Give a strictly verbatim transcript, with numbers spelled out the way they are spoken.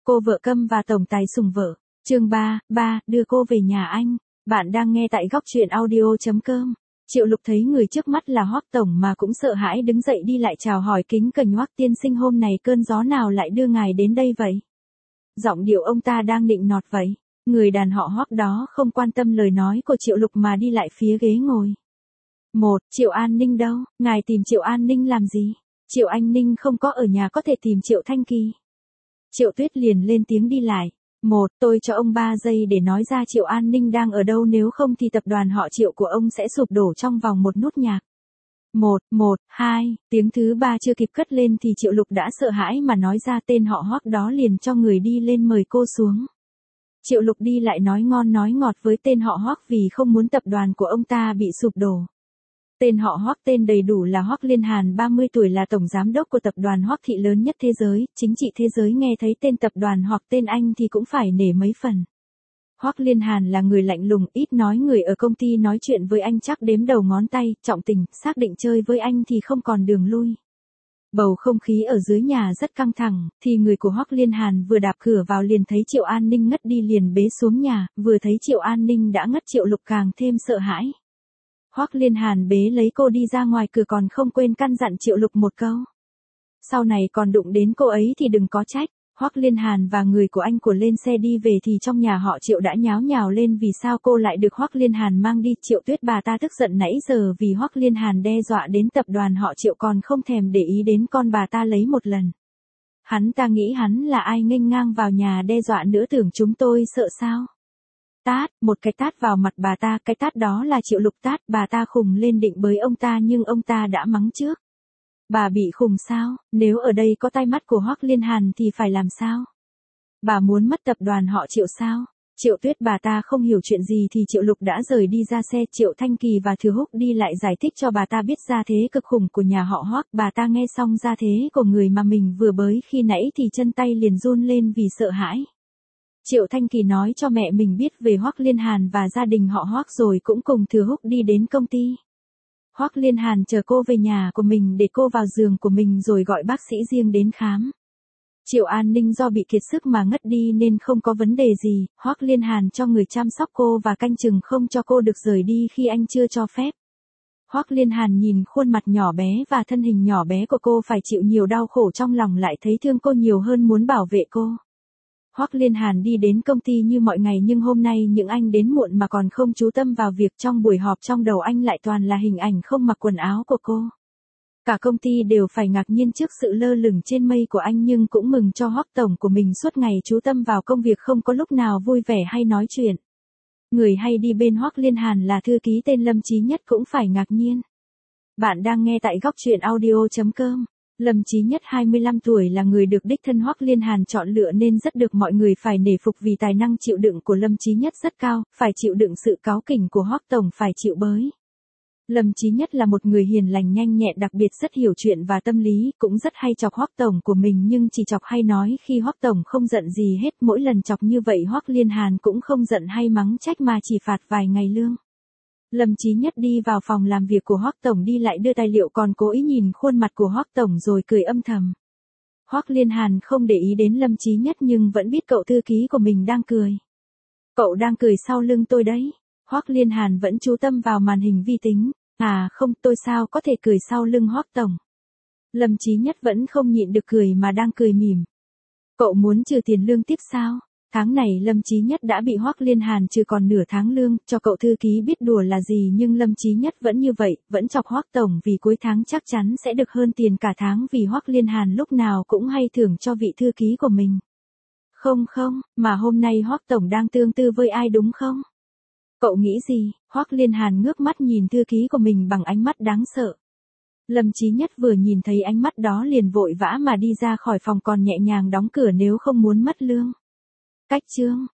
Cô vợ câm và tổng tài sủng vợ. Chương ba, ba, đưa cô về nhà anh. Bạn đang nghe tại góc truyện audio chấm com. Triệu Lục thấy người trước mắt là Hoắc tổng mà cũng sợ hãi đứng dậy đi lại chào hỏi kính cẩn. Hoắc tiên sinh, hôm này cơn gió nào lại đưa ngài đến đây vậy? Giọng điệu ông ta đang nịnh nọt vậy. Người đàn họ Hoắc đó không quan tâm lời nói của Triệu Lục mà đi lại phía ghế ngồi. Một, Triệu An Ninh đâu? Ngài tìm Triệu An Ninh làm gì? Triệu Anh Ninh không có ở nhà, có thể tìm Triệu Thanh Kỳ. Triệu Tuyết liền lên tiếng đi lại. Một, tôi cho ông ba giây để nói ra Triệu An Ninh đang ở đâu, nếu không thì tập đoàn họ Triệu của ông sẽ sụp đổ trong vòng một nốt nhạc. Một, một, hai, tiếng thứ ba chưa kịp cất lên thì Triệu Lục đã sợ hãi mà nói ra tên họ Hoắc đó, liền cho người đi lên mời cô xuống. Triệu Lục đi lại nói ngon nói ngọt với tên họ Hoắc vì không muốn tập đoàn của ông ta bị sụp đổ. Tên họ Hoắc tên đầy đủ là Hoắc Liên Hàn, ba mươi tuổi, là tổng giám đốc của tập đoàn Hoắc thị lớn nhất thế giới, chính trị thế giới nghe thấy tên tập đoàn hoặc tên anh thì cũng phải nể mấy phần. Hoắc Liên Hàn là người lạnh lùng, ít nói, người ở công ty nói chuyện với anh chắc đếm đầu ngón tay, trọng tình, xác định chơi với anh thì không còn đường lui. Bầu không khí ở dưới nhà rất căng thẳng, thì người của Hoắc Liên Hàn vừa đạp cửa vào liền thấy Triệu An Ninh ngất đi, liền bế xuống nhà, vừa thấy Triệu An Ninh đã ngất Triệu Lục càng thêm sợ hãi. Hoắc Liên Hàn bế lấy cô đi ra ngoài cửa, còn không quên căn dặn Triệu Lục một câu. Sau này còn đụng đến cô ấy thì đừng có trách. Hoắc Liên Hàn và người của anh của lên xe đi về thì trong nhà họ Triệu đã nháo nhào lên vì sao cô lại được Hoắc Liên Hàn mang đi. Triệu Tuyết bà ta tức giận nãy giờ vì Hoắc Liên Hàn đe dọa đến tập đoàn họ Triệu còn không thèm để ý đến con bà ta lấy một lần. Hắn ta nghĩ hắn là ai nghênh ngang vào nhà đe dọa nữa, tưởng chúng tôi sợ sao? Tát, một cái tát vào mặt bà ta, cái tát đó là Triệu Lục tát, bà ta khùng lên định bới ông ta nhưng ông ta đã mắng trước. Bà bị khùng sao? Nếu ở đây có tai mắt của Hoắc Liên Hàn thì phải làm sao? Bà muốn mất tập đoàn họ Triệu sao? Triệu Tuyết bà ta không hiểu chuyện gì thì Triệu Lục đã rời đi ra xe. Triệu Thanh Kỳ và Thừa Húc đi lại giải thích cho bà ta biết gia thế cực khủng của nhà họ Hoắc. Bà ta nghe xong gia thế của người mà mình vừa bới khi nãy thì chân tay liền run lên vì sợ hãi. Triệu Thanh Kỳ nói cho mẹ mình biết về Hoắc Liên Hàn và gia đình họ Hoắc rồi cũng cùng Thừa Húc đi đến công ty. Hoắc Liên Hàn chờ cô về nhà của mình để cô vào giường của mình rồi gọi bác sĩ riêng đến khám. Triệu An Ninh do bị kiệt sức mà ngất đi nên không có vấn đề gì, Hoắc Liên Hàn cho người chăm sóc cô và canh chừng không cho cô được rời đi khi anh chưa cho phép. Hoắc Liên Hàn nhìn khuôn mặt nhỏ bé và thân hình nhỏ bé của cô phải chịu nhiều đau khổ, trong lòng lại thấy thương cô nhiều hơn muốn bảo vệ cô. Hoắc Liên Hàn đi đến công ty như mọi ngày nhưng hôm nay những anh đến muộn mà còn không chú tâm vào việc. Trong buổi họp trong đầu anh lại toàn là hình ảnh không mặc quần áo của cô. Cả công ty đều phải ngạc nhiên trước sự lơ lửng trên mây của anh, nhưng cũng mừng cho Hoắc tổng của mình suốt ngày chú tâm vào công việc, không có lúc nào vui vẻ hay nói chuyện. Người hay đi bên Hoắc Liên Hàn là thư ký tên Lâm Chí Nhất cũng phải ngạc nhiên. Bạn đang nghe tại góc truyện audio chấm com. Lâm Chí Nhất hai mươi lăm tuổi là người được đích thân Hoắc Liên Hàn chọn lựa nên rất được mọi người phải nể phục vì tài năng chịu đựng của Lâm Chí Nhất rất cao, phải chịu đựng sự cáu kỉnh của Hoắc tổng, phải chịu bới. Lâm Chí Nhất là một người hiền lành nhanh nhẹn, đặc biệt rất hiểu chuyện và tâm lý, cũng rất hay chọc Hoắc tổng của mình nhưng chỉ chọc hay nói khi Hoắc tổng không giận gì hết. Mỗi lần chọc như vậy Hoắc Liên Hàn cũng không giận hay mắng trách mà chỉ phạt vài ngày lương. Lâm Chí Nhất đi vào phòng làm việc của Hoắc tổng, đi lại đưa tài liệu, còn cố ý nhìn khuôn mặt của Hoắc tổng rồi cười âm thầm. Hoắc Liên Hàn không để ý đến Lâm Chí Nhất nhưng vẫn biết cậu thư ký của mình đang cười. Cậu đang cười sau lưng tôi đấy. Hoắc Liên Hàn vẫn chú tâm vào màn hình vi tính. À không, tôi sao có thể cười sau lưng Hoắc tổng. Lâm Chí Nhất vẫn không nhịn được cười mà đang cười mỉm. Cậu muốn trừ tiền lương tiếp sao? Tháng này Lâm Chí Nhất đã bị Hoắc Liên Hàn trừ còn nửa tháng lương, cho cậu thư ký biết đùa là gì nhưng Lâm Chí Nhất vẫn như vậy, vẫn chọc Hoắc tổng vì cuối tháng chắc chắn sẽ được hơn tiền cả tháng, vì Hoắc Liên Hàn lúc nào cũng hay thưởng cho vị thư ký của mình. Không không, mà hôm nay Hoắc tổng đang tương tư với ai đúng không? Cậu nghĩ gì? Hoắc Liên Hàn ngước mắt nhìn thư ký của mình bằng ánh mắt đáng sợ. Lâm Chí Nhất vừa nhìn thấy ánh mắt đó liền vội vã mà đi ra khỏi phòng, còn nhẹ nhàng đóng cửa nếu không muốn mất lương. Cách chương